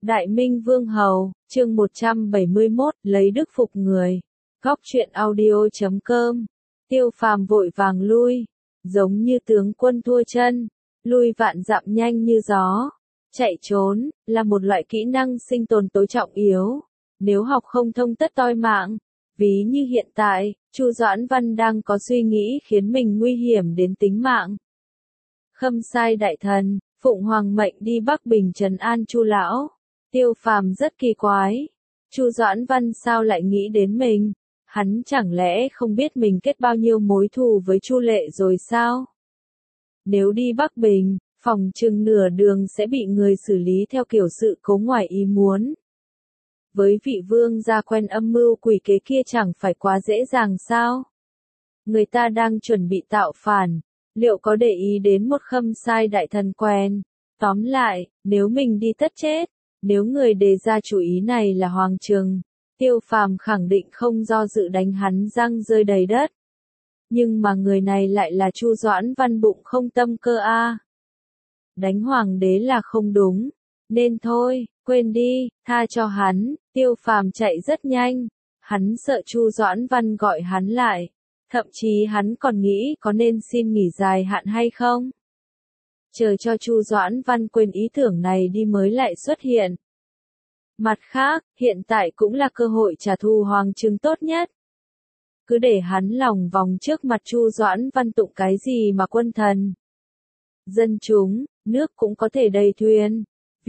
Đại Minh Vương Hầu, chương 171, lấy đức phục người. Góc truyện audio.com. Tiêu Phàm vội vàng lui, giống như tướng quân thua chân, lui vạn dặm nhanh như gió. Chạy trốn, là một loại kỹ năng sinh tồn tối trọng yếu. Nếu học không thông tất toi mạng. Ví như hiện tại, Chu Doãn Văn đang có suy nghĩ khiến mình nguy hiểm đến tính mạng. Khâm sai đại thần, Phụng Hoàng mệnh đi Bắc Bình trấn an Chu lão. Tiêu Phàm rất kỳ quái. Chu Doãn Văn sao lại nghĩ đến mình? Hắn chẳng lẽ không biết mình kết bao nhiêu mối thù với Chu Lệ rồi sao? Nếu đi Bắc Bình, phòng chừng nửa đường sẽ bị người xử lý theo kiểu sự cố ngoài ý muốn. Với vị vương gia quen âm mưu quỷ kế kia chẳng phải quá dễ dàng sao? Người ta đang chuẩn bị tạo phản, liệu có để ý đến một khâm sai đại thần quen? Tóm lại, nếu mình đi tất chết. Nếu người đề ra chủ ý này là Hoàng Trừng, Tiêu Phàm khẳng định không do dự đánh hắn răng rơi đầy đất. Nhưng mà người này lại là Chu Doãn Văn bụng không tâm cơ a. Đánh hoàng đế là không đúng, nên thôi, quên đi, tha cho hắn. Tiêu Phàm chạy rất nhanh, hắn sợ Chu Doãn Văn gọi hắn lại, thậm chí hắn còn nghĩ có nên xin nghỉ dài hạn hay không. Chờ cho Chu Doãn Văn quên ý tưởng này đi mới lại xuất hiện. Mặt khác, hiện tại cũng là cơ hội trả thù Hoàng Trừng tốt nhất. Cứ để hắn lòng vòng trước mặt Chu Doãn Văn tụng cái gì mà quân thần. Dân chúng, nước cũng có thể đầy thuyền.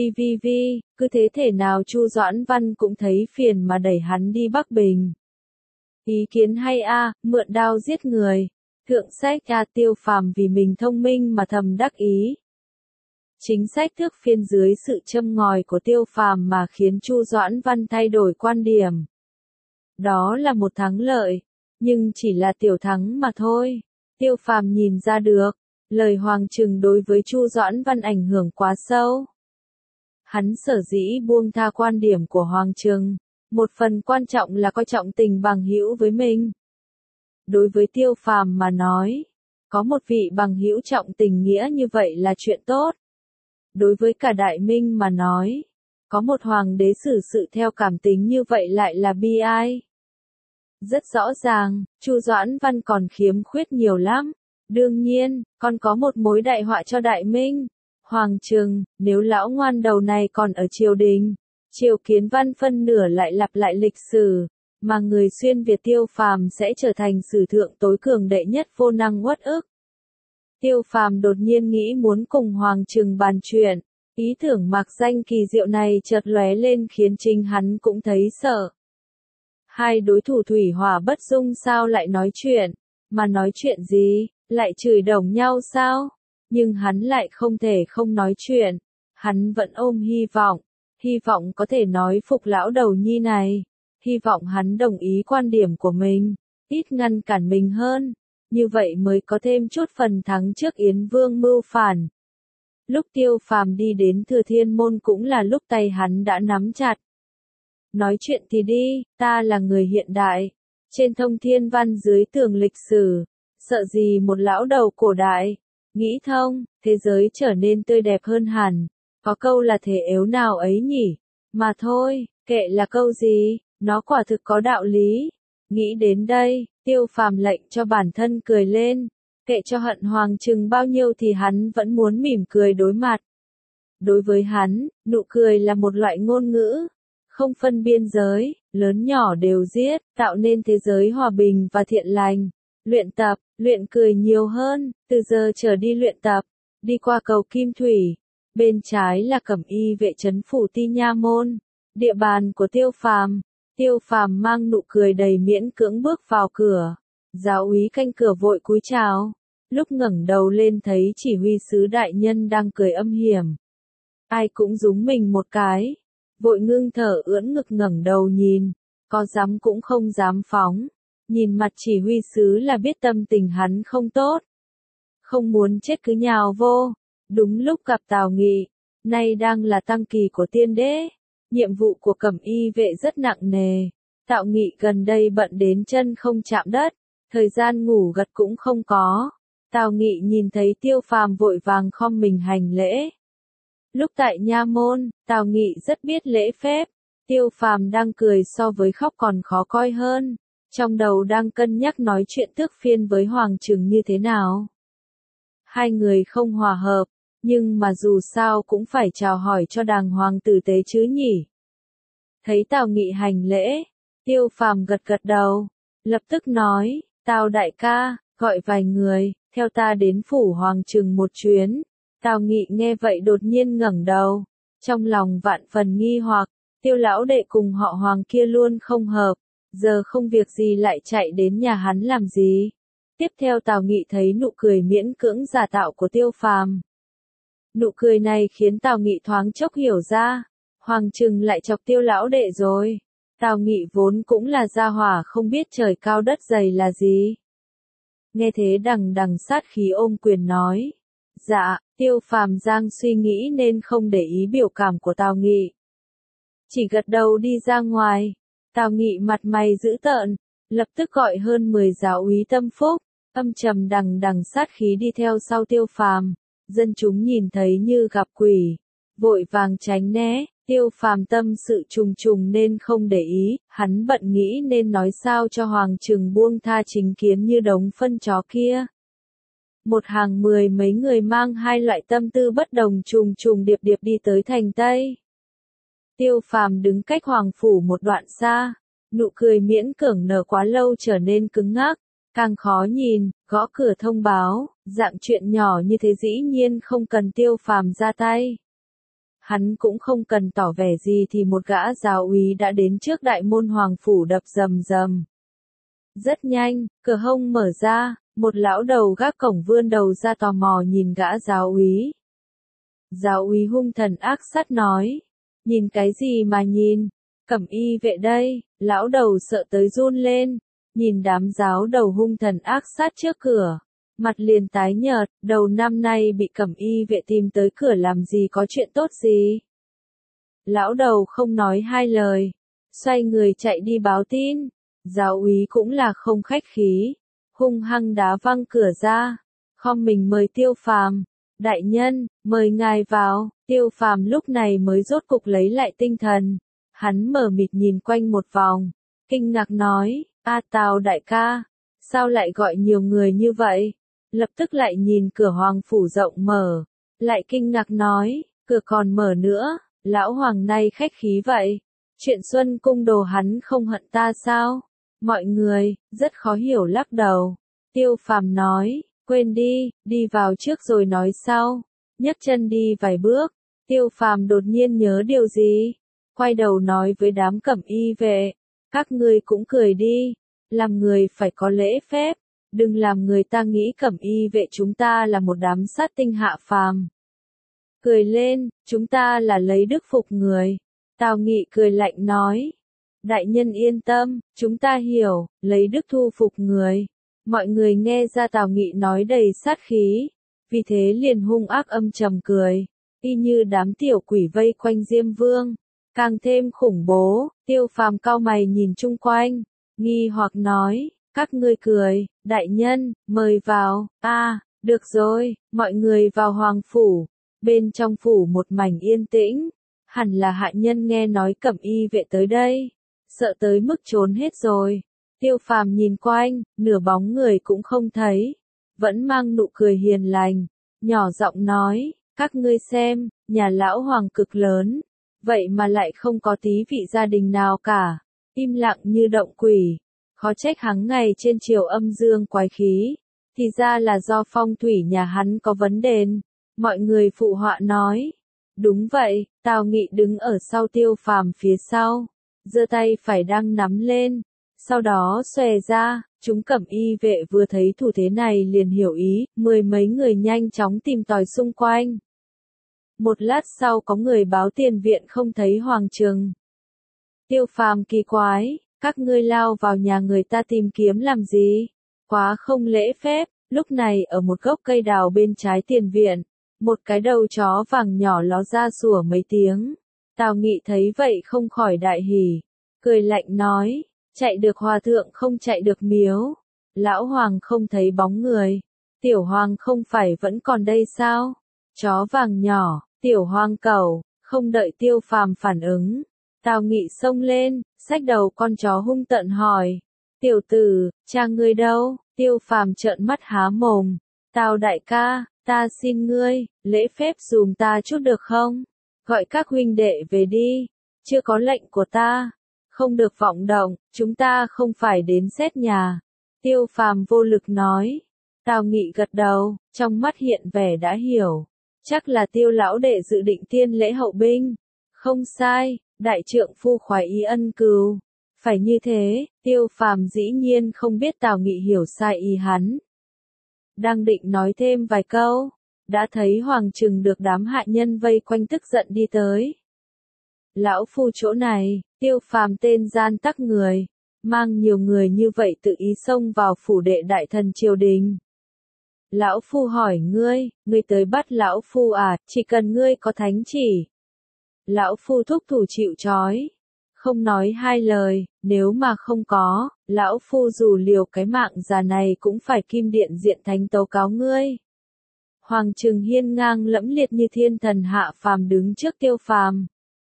Cứ thế thể nào Chu Doãn Văn cũng thấy phiền mà đẩy hắn đi Bắc Bình. Ý kiến hay a, mượn đao giết người. Thượng sách a. Tiêu Phàm vì mình thông minh mà thầm đắc ý. Chính sách thước phiên dưới sự châm ngòi của Tiêu Phàm mà khiến Chu Doãn Văn thay đổi quan điểm. Đó là một thắng lợi, nhưng chỉ là tiểu thắng mà thôi. Tiêu Phàm nhìn ra được, lời Hoàng Trừng đối với Chu Doãn Văn ảnh hưởng quá sâu. Hắn sở dĩ buông tha quan điểm của Hoàng Trừng, một phần quan trọng là coi trọng tình bằng hữu với mình. Đối với Tiêu Phàm mà nói, có một vị bằng hữu trọng tình nghĩa như vậy là chuyện tốt. Đối với cả Đại Minh mà nói, có một hoàng đế xử sự theo cảm tính như vậy lại là bi ai. Rất rõ ràng, Chu Doãn Văn còn khiếm khuyết nhiều lắm. Đương nhiên, còn có một mối đại họa cho Đại Minh. Hoàng Trừng, nếu lão ngoan đầu này còn ở triều đình, triều Kiến Văn phân nửa lại lặp lại lịch sử, mà người xuyên Việt Tiêu Phàm sẽ trở thành sử thượng tối cường đệ nhất vô năng uất ức. Tiêu Phàm đột nhiên nghĩ muốn cùng Hoàng Trừng bàn chuyện, ý tưởng mạc danh kỳ diệu này chợt lóe lên khiến chính hắn cũng thấy sợ. Hai đối thủ thủy hỏa bất dung sao lại nói chuyện, mà nói chuyện gì, lại chửi đồng nhau sao? Nhưng hắn lại không thể không nói chuyện, hắn vẫn ôm hy vọng có thể nói phục lão đầu nhi này, hy vọng hắn đồng ý quan điểm của mình, ít ngăn cản mình hơn. Như vậy mới có thêm chút phần thắng trước Yến Vương mưu phản. Lúc Tiêu Phàm đi đến Thừa Thiên Môn cũng là lúc tay hắn đã nắm chặt. Nói chuyện thì đi, ta là người hiện đại. Trên thông thiên văn dưới tường lịch sử, sợ gì một lão đầu cổ đại. Nghĩ thông, thế giới trở nên tươi đẹp hơn hẳn. Có câu là thể ếu nào ấy nhỉ? Mà thôi, kệ là câu gì, nó quả thực có đạo lý. Nghĩ đến đây, Tiêu Phàm lệnh cho bản thân cười lên, kệ cho hận Hoàng Trừng bao nhiêu thì hắn vẫn muốn mỉm cười đối mặt. Đối với hắn, nụ cười là một loại ngôn ngữ, không phân biên giới, lớn nhỏ đều giết, tạo nên thế giới hòa bình và thiện lành. Luyện tập, luyện cười nhiều hơn, từ giờ trở đi luyện tập, đi qua cầu Kim Thủy, bên trái là Cẩm Y vệ trấn phủ Ti Nha Môn, địa bàn của Tiêu Phàm. Tiêu Phàm mang nụ cười đầy miễn cưỡng bước vào cửa. Giáo úy canh cửa vội cúi chào. Lúc ngẩng đầu lên thấy chỉ huy sứ đại nhân đang cười âm hiểm. Ai cũng rúng mình một cái. Vội ngưng thở ưỡn ngực ngẩng đầu nhìn. Có dám cũng không dám phóng. Nhìn mặt chỉ huy sứ là biết tâm tình hắn không tốt. Không muốn chết cứ nhào vô. Đúng lúc gặp Tào Nghị. Nay đang là tăng kỳ của tiên đế. Nhiệm vụ của Cẩm Y vệ rất nặng nề. Tào Nghị gần đây bận đến chân không chạm đất, thời gian ngủ gật cũng không có. Tào Nghị nhìn thấy Tiêu Phàm vội vàng khom mình hành lễ. Lúc tại nha môn, Tào Nghị rất biết lễ phép. Tiêu Phàm đang cười so với khóc còn khó coi hơn. Trong đầu đang cân nhắc nói chuyện tước phiên với Hoàng Trừng như thế nào. Hai người không hòa hợp, nhưng mà dù sao cũng phải chào hỏi cho đàng hoàng tử tế chứ nhỉ. Thấy Tào Nghị hành lễ, Tiêu Phàm gật gật đầu, lập tức nói, Tào đại ca, gọi vài người, theo ta đến phủ Hoàng Trừng một chuyến. Tào Nghị nghe vậy đột nhiên ngẩng đầu, trong lòng vạn phần nghi hoặc, Tiêu lão đệ cùng họ Hoàng kia luôn không hợp, giờ không việc gì lại chạy đến nhà hắn làm gì. Tiếp theo Tào Nghị thấy nụ cười miễn cưỡng giả tạo của Tiêu Phàm. Nụ cười này khiến Tào Nghị thoáng chốc hiểu ra, Hoàng Trừng lại chọc Tiêu lão đệ rồi. Tào Nghị vốn cũng là gia hỏa không biết trời cao đất dày là gì. Nghe thế đằng đằng sát khí ôm quyền nói. Dạ, Tiêu Phàm giang suy nghĩ nên không để ý biểu cảm của Tào Nghị. Chỉ gật đầu đi ra ngoài. Tào Nghị mặt mày dữ tợn, lập tức gọi hơn 10 giáo úy tâm phúc, âm trầm đằng đằng sát khí đi theo sau Tiêu Phàm. Dân chúng nhìn thấy như gặp quỷ, vội vàng tránh né. Tiêu Phàm tâm sự trùng trùng nên không để ý, hắn bận nghĩ nên nói sao cho Hoàng Trừng buông tha chính kiến như đống phân chó kia. Một hàng 10 mấy người mang hai loại tâm tư bất đồng trùng trùng điệp điệp đi tới thành Tây. Tiêu Phàm đứng cách Hoàng Phủ một đoạn xa, nụ cười miễn cưỡng nở quá lâu trở nên cứng ngắc, càng khó nhìn, gõ cửa thông báo, dạng chuyện nhỏ như thế dĩ nhiên không cần Tiêu Phàm ra tay. Hắn cũng không cần tỏ vẻ gì thì một gã giáo úy đã đến trước đại môn Hoàng Phủ đập rầm rầm. Rất nhanh, cửa hông mở ra, một lão đầu gác cổng vươn đầu ra tò mò nhìn gã giáo úy. Giáo úy hung thần ác sát nói, nhìn cái gì mà nhìn, cẩm y vệ đây. Lão đầu sợ tới run lên, nhìn đám giáo đầu hung thần ác sát trước cửa, mặt liền tái nhợt, đầu năm nay bị cẩm y vệ tìm tới cửa làm gì có chuyện tốt gì. Lão đầu không nói hai lời, xoay người chạy đi báo tin. Giáo úy cũng là không khách khí, hung hăng đá văng cửa ra, khom mình mời Tiêu Phàm. Đại nhân, mời ngài vào. Tiêu Phàm lúc này mới rốt cục lấy lại tinh thần, hắn mờ mịt nhìn quanh một vòng, kinh ngạc nói, A Tào đại ca, sao lại gọi nhiều người như vậy? Lập tức lại nhìn cửa Hoàng Phủ rộng mở, lại kinh ngạc nói, cửa còn mở nữa, lão Hoàng nay khách khí vậy, chuyện Xuân Cung đồ hắn không hận ta sao? Mọi người, rất khó hiểu lắc đầu. Tiêu Phàm nói, quên đi, đi vào trước rồi nói sau. Nhấc chân đi vài bước, Tiêu Phàm đột nhiên nhớ điều gì, quay đầu nói với đám cẩm y vệ, các ngươi cũng cười đi, làm người phải có lễ phép, đừng làm người ta nghĩ cẩm y vệ chúng ta là một đám sát tinh hạ phàm. Cười lên, chúng ta là lấy đức phục người. Tào Nghị cười lạnh nói, đại nhân yên tâm, chúng ta hiểu, lấy đức thu phục người. Mọi người nghe ra Tào Nghị nói đầy sát khí, vì thế liền hung ác âm trầm cười, y như đám tiểu quỷ vây quanh Diêm Vương, càng thêm khủng bố. Tiêu Phàm cau mày nhìn chung quanh, nghi hoặc nói, các ngươi cười, đại nhân, mời vào. Được rồi, mọi người vào Hoàng Phủ. Bên trong phủ một mảnh yên tĩnh, hẳn là hạ nhân nghe nói cẩm y vệ tới đây, sợ tới mức trốn hết rồi. Tiêu Phàm nhìn quanh, nửa bóng người cũng không thấy, vẫn mang nụ cười hiền lành, nhỏ giọng nói, các ngươi xem, nhà lão Hoàng cực lớn, vậy mà lại không có tí vị gia đình nào cả, im lặng như động quỷ, khó trách hắn ngày trên chiều âm dương quái khí, thì ra là do phong thủy nhà hắn có vấn đề. Mọi người phụ họa nói, đúng vậy. Tào Nghị đứng ở sau Tiêu Phàm phía sau, giơ tay phải đang nắm lên, sau đó xòe ra. Chúng cẩm y vệ vừa thấy thủ thế này liền hiểu ý, mười mấy người nhanh chóng tìm tòi xung quanh. Một lát sau có người báo tiền viện không thấy Hoàng Trừng. Tiêu Phàm kỳ quái, các ngươi lao vào nhà người ta tìm kiếm làm gì? Quá không lễ phép. Lúc này ở một gốc cây đào bên trái tiền viện, một cái đầu chó vàng nhỏ ló ra sủa mấy tiếng. Tào Nghị thấy vậy không khỏi đại hỉ, cười lạnh nói, chạy được hòa thượng không chạy được miếu. Lão Hoàng không thấy bóng người, tiểu Hoàng không phải vẫn còn đây sao? Chó vàng nhỏ, Tiểu Hoang Cẩu, không đợi Tiêu Phàm phản ứng, Tào Nghị xông lên, xách đầu con chó hung tợn hỏi. Tiểu tử, cha ngươi đâu? Tiêu Phàm trợn mắt há mồm. Tào đại ca, ta xin ngươi, lễ phép dùm ta chút được không? Gọi các huynh đệ về đi, chưa có lệnh của ta. Không được vọng động, chúng ta không phải đến xét nhà. Tiêu Phàm vô lực nói. Tào Nghị gật đầu, trong mắt hiện vẻ đã hiểu. Chắc là Tiêu lão đệ dự định tiên lễ hậu binh. Không sai, đại trượng phu khoái ý ân cừu. Phải như thế, Tiêu Phàm dĩ nhiên không biết Tào Nghị hiểu sai ý hắn. Đang định nói thêm vài câu, đã thấy Hoàng Trừng được đám hạ nhân vây quanh tức giận đi tới. Lão phu chỗ này, Tiêu Phàm tên gian tắc người, mang nhiều người như vậy tự ý xông vào phủ đệ đại thần triều đình. Lão phu hỏi ngươi, ngươi tới bắt lão phu à, chỉ cần ngươi có thánh chỉ. Lão phu thúc thủ chịu trói, không nói hai lời, nếu mà không có, lão phu dù liều cái mạng già này cũng phải kim điện diện thánh tấu cáo ngươi. Hoàng Trừng hiên ngang lẫm liệt như thiên thần hạ phàm đứng trước Tiêu Phàm.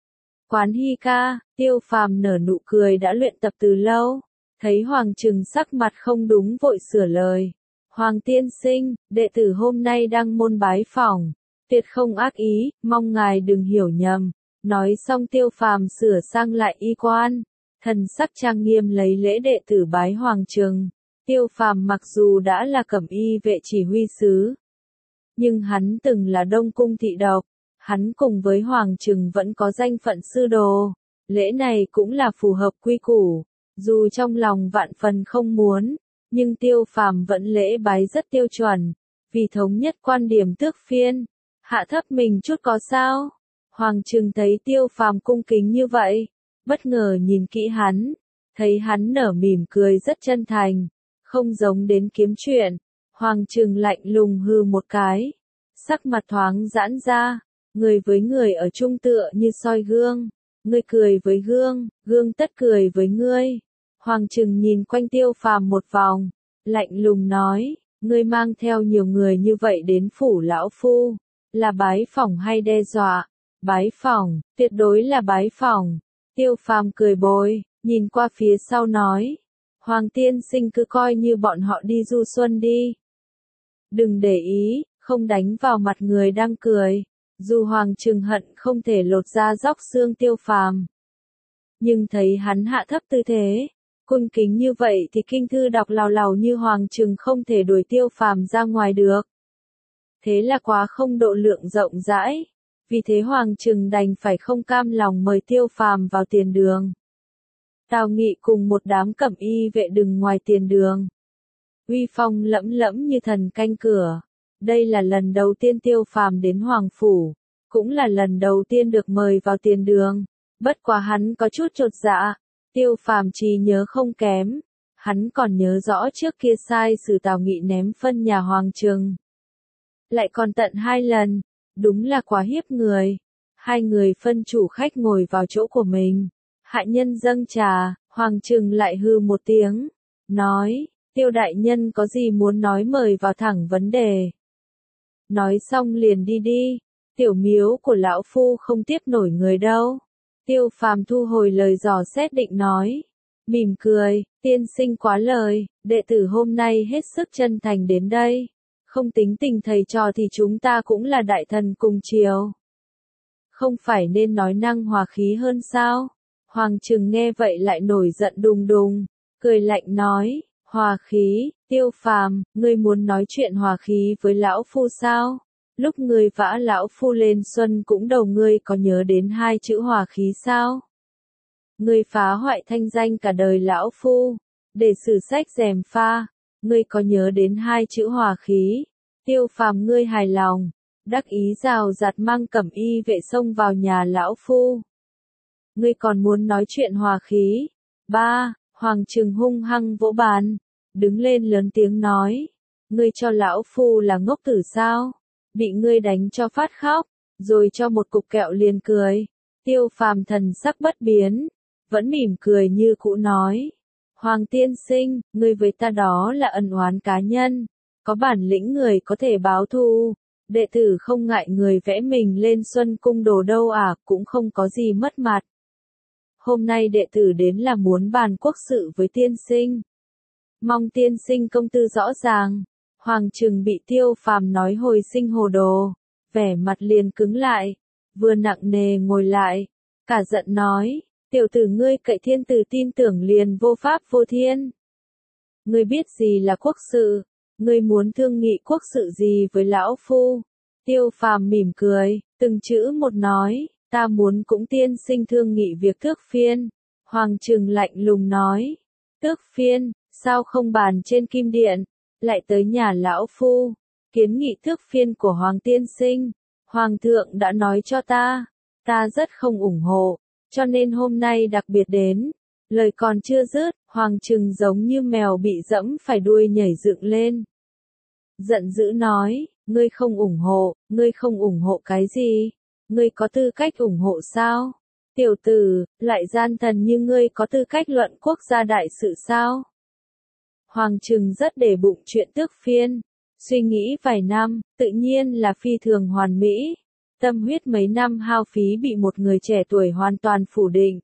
Quán Hy ca, Tiêu Phàm nở nụ cười đã luyện tập từ lâu, thấy Hoàng Trừng sắc mặt không đúng vội sửa lời. Hoàng tiên sinh, đệ tử hôm nay đang môn bái phỏng, tuyệt không ác ý, mong ngài đừng hiểu nhầm. Nói xong Tiêu Phàm sửa sang lại y quan, thần sắc trang nghiêm lấy lễ đệ tử bái Hoàng Trừng. Tiêu Phàm mặc dù đã là cẩm y vệ chỉ huy sứ, nhưng hắn từng là Đông Cung thị độc, hắn cùng với Hoàng Trừng vẫn có danh phận sư đồ, lễ này cũng là phù hợp quy củ, dù trong lòng vạn phần không muốn, nhưng Tiêu Phàm vẫn lễ bái rất tiêu chuẩn, vì thống nhất quan điểm tước phiên, hạ thấp mình chút có sao? Hoàng Trừng thấy Tiêu Phàm cung kính như vậy, bất ngờ nhìn kỹ hắn, thấy hắn nở mỉm cười rất chân thành, không giống đến kiếm chuyện. Hoàng Trừng lạnh lùng hừ một cái, sắc mặt thoáng giãn ra, người với người ở chung tựa như soi gương, ngươi cười với gương, gương tất cười với ngươi. Hoàng Trừng nhìn quanh Tiêu Phàm một vòng, lạnh lùng nói, ngươi mang theo nhiều người như vậy đến phủ lão phu, là bái phỏng hay đe dọa? Bái phỏng, tuyệt đối là bái phỏng. Tiêu Phàm cười bồi, nhìn qua phía sau nói, Hoàng tiên sinh cứ coi như bọn họ đi du xuân đi. Đừng để ý, không đánh vào mặt người đang cười. Dù Hoàng Trừng hận không thể lột da róc xương Tiêu Phàm, nhưng thấy hắn hạ thấp tư thế, cung kính như vậy thì kinh thư đọc lào lào như Hoàng Trừng không thể đuổi Tiêu Phàm ra ngoài được. Thế là quá không độ lượng rộng rãi, vì thế Hoàng Trừng đành phải không cam lòng mời Tiêu Phàm vào tiền đường. Tào Nghị cùng một đám cẩm y vệ đứng ngoài tiền đường, uy phong lẫm lẫm như thần canh cửa. Đây là lần đầu tiên Tiêu Phàm đến Hoàng Phủ, cũng là lần đầu tiên được mời vào tiền đường. Bất quá hắn có chút chột dạ, Tiêu Phàm trí nhớ không kém, hắn còn nhớ rõ trước kia sai sử Tào Nghị ném phân nhà Hoàng Trừng. Lại còn tận 2 lần, đúng là quá hiếp người. Hai người phân chủ khách ngồi vào chỗ của mình, hạ nhân dâng trà, Hoàng Trừng lại hừ một tiếng, nói, Tiêu đại nhân có gì muốn nói mời vào thẳng vấn đề. Nói xong liền đi đi, tiểu miếu của lão phu không tiếp nổi người đâu. Tiêu Phàm thu hồi lời dò xét định nói, mỉm cười, tiên sinh quá lời, đệ tử hôm nay hết sức chân thành đến đây. Không tính tình thầy trò thì chúng ta cũng là đại thần cùng triều. Không phải nên nói năng hòa khí hơn sao? Hoàng Trừng nghe vậy lại nổi giận đùng đùng, cười lạnh nói, hòa khí, Tiêu Phàm, ngươi muốn nói chuyện hòa khí với lão phu sao? Lúc ngươi vã lão phu lên xuân cũng đầu ngươi có nhớ đến 2 chữ hòa khí sao? Ngươi phá hoại thanh danh cả đời lão phu, để sử sách gièm pha, ngươi có nhớ đến 2 chữ hòa khí? Tiêu Phàm ngươi hài lòng, đắc ý rào rạt mang cẩm y vệ xông vào nhà lão phu. Ngươi còn muốn nói chuyện hòa khí? Hoàng Trừng hung hăng vỗ bàn, đứng lên lớn tiếng nói, ngươi cho lão phu là ngốc tử sao? Bị ngươi đánh cho phát khóc, rồi cho một cục kẹo liền cười. Tiêu Phàm thần sắc bất biến, vẫn mỉm cười như cũ nói, Hoàng tiên sinh, ngươi với ta đó là ân oán cá nhân, có bản lĩnh người có thể báo thù, Đệ tử không ngại người vẽ mình lên Xuân Cung đồ đâu à, cũng không có gì mất mặt. Hôm nay đệ tử đến là muốn bàn quốc sự với tiên sinh. Mong tiên sinh công tư rõ ràng. Hoàng Trừng bị Tiêu Phàm nói hồi sinh hồ đồ, vẻ mặt liền cứng lại, vừa nặng nề ngồi lại, cả giận nói, tiểu tử ngươi cậy thiên tử tin tưởng liền vô pháp vô thiên. Ngươi biết gì là quốc sự, ngươi muốn thương nghị quốc sự gì với lão phu? Tiêu Phàm mỉm cười, từng chữ một nói, ta muốn cũng tiên sinh thương nghị việc tước phiên. Hoàng Trừng lạnh lùng nói, tước phiên, sao không bàn trên kim điện, lại tới nhà lão phu, kiến nghị tước phiên của Hoàng tiên sinh. Hoàng thượng đã nói cho ta rất không ủng hộ, cho nên hôm nay đặc biệt đến. Lời còn chưa dứt, Hoàng Trừng giống như mèo bị dẫm phải đuôi nhảy dựng lên. Giận dữ nói, ngươi không ủng hộ cái gì? Ngươi có tư cách ủng hộ sao? Tiểu tử, lại gian thần như ngươi có tư cách luận quốc gia đại sự sao? Hoàng Trừng rất để bụng chuyện tước phiên, suy nghĩ vài năm, tự nhiên là phi thường hoàn mỹ. Tâm huyết mấy năm hao phí bị một người trẻ tuổi hoàn toàn phủ định.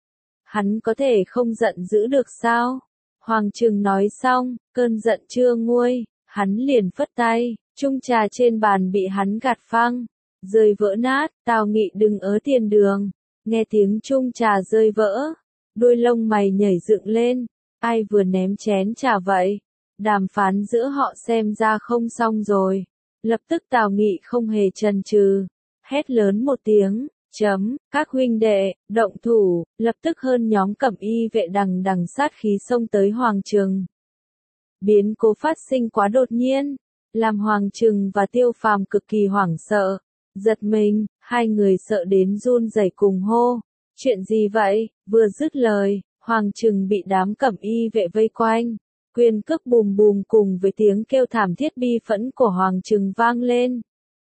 Hắn có thể không giận dữ được sao? Hoàng Trừng nói xong, cơn giận chưa nguôi, hắn liền phất tay, chung trà trên bàn bị hắn gạt phăng, rơi vỡ nát. Tào Nghị đứng ở tiền đường, nghe tiếng chung trà rơi vỡ, đuôi lông mày nhảy dựng lên, ai vừa ném chén trà vậy? Đàm phán giữa họ xem ra không xong rồi. Lập tức Tào Nghị không hề chần chừ, hét lớn một tiếng, các huynh đệ, động thủ. Lập tức hơn nhóm cẩm y vệ đằng đằng sát khí xông tới Hoàng Trừng. Biến cố phát sinh quá đột nhiên, làm Hoàng Trừng và Tiêu Phàm cực kỳ hoảng sợ, giật mình, hai người sợ đến run rẩy cùng hô, chuyện gì vậy? Vừa dứt lời, Hoàng Trừng bị đám cẩm y vệ vây quanh, quyền cước bùm bùm cùng với tiếng kêu thảm thiết bi phẫn của Hoàng Trừng vang lên.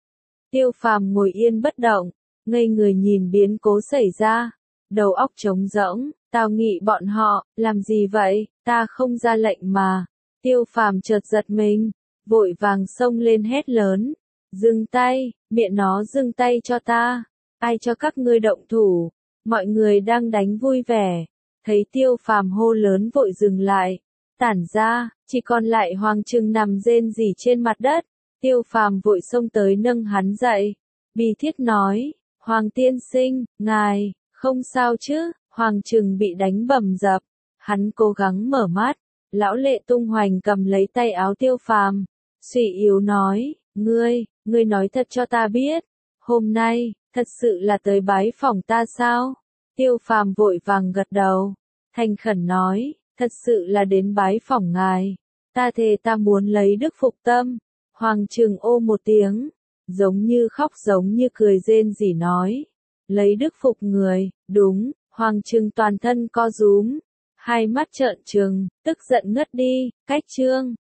Tiêu Phàm ngồi yên bất động, ngây người nhìn biến cố xảy ra, đầu óc trống rỗng. Tào Nghị bọn họ, làm gì vậy? Ta không ra lệnh mà. Tiêu Phàm chợt giật mình, vội vàng xông lên hét lớn, dừng tay, miệng nó dừng tay cho ta, ai cho các ngươi động thủ? Mọi người đang đánh vui vẻ, thấy Tiêu Phàm hô lớn vội dừng lại, tản ra, chỉ còn lại Hoàng Trừng nằm rên rỉ trên mặt đất. Tiêu Phàm vội xông tới nâng hắn dậy, bi thiết nói, Hoàng tiên sinh, ngài, không sao chứ? Hoàng Trừng bị đánh bầm dập, hắn cố gắng mở mắt, lão lệ tung hoành cầm lấy tay áo Tiêu Phàm, suy yếu nói, ngươi nói thật cho ta biết, hôm nay, thật sự là tới bái phỏng ta sao? Tiêu Phàm vội vàng gật đầu, thành khẩn nói, thật sự là đến bái phỏng ngài, ta thề ta muốn lấy đức phục tâm. Hoàng Trừng ô một tiếng, giống như khóc giống như cười rên rỉ nói, lấy đức phục người, đúng. Hoàng Trừng toàn thân co rúm, hai mắt trợn trừng, tức giận ngất đi. Cách chương